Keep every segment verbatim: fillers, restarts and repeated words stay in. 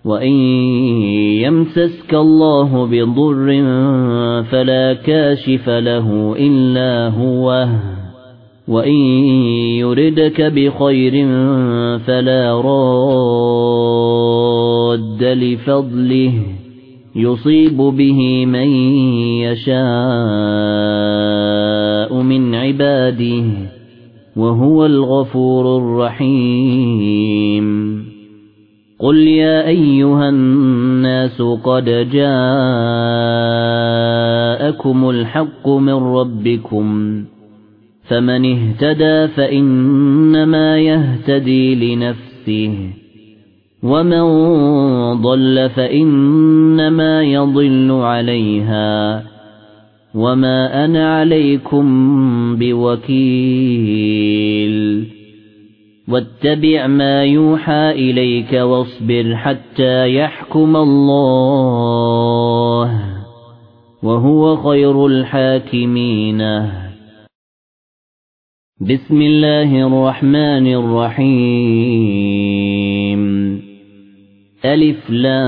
وإن يمسسك الله بضر فلا كاشف له إلا هو وإن يردك بخير فلا راد لفضله يصيب به من يشاء من عباده وهو الغفور الرحيم قل يا أيها الناس قد جاءكم الحق من ربكم فمن اهتدى فإنما يهتدي لنفسه ومن ضل فإنما يضل عليها وما أنا عليكم بوكيل واتبع ما يوحى إليك واصبر حتى يحكم الله وهو خير الحاكمين. بسم الله الرحمن الرحيم. ألف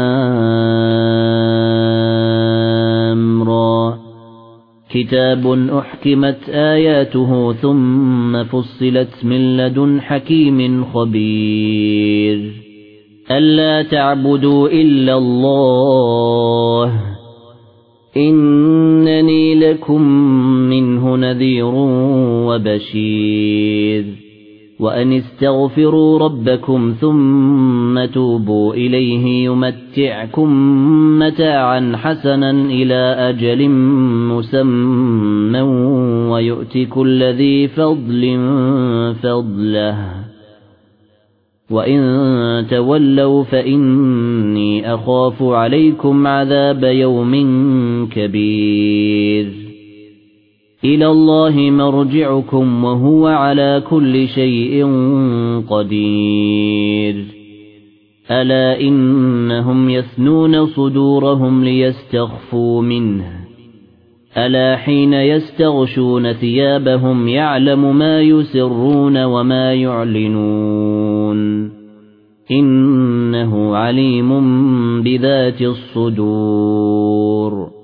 لام را كتاب أحكمت آياته ثم فصلت من لدن حكيم خبير ألا تعبدوا إلا الله إنني لكم منه نذير وبشير وأن استغفروا ربكم ثم توبوا إليه يمتعكم متاعا حسنا إلى أجل مسمى ويؤت كل ذي فضل فضله وإن تولوا فإني أخاف عليكم عذاب يوم كبير إلى الله مرجعكم وهو على كل شيء قدير ألا إنهم يثنون صدورهم ليستخفوا منه ألا حين يستغشون ثيابهم يعلم ما يسرون وما يعلنون إنه عليم بذات الصدور.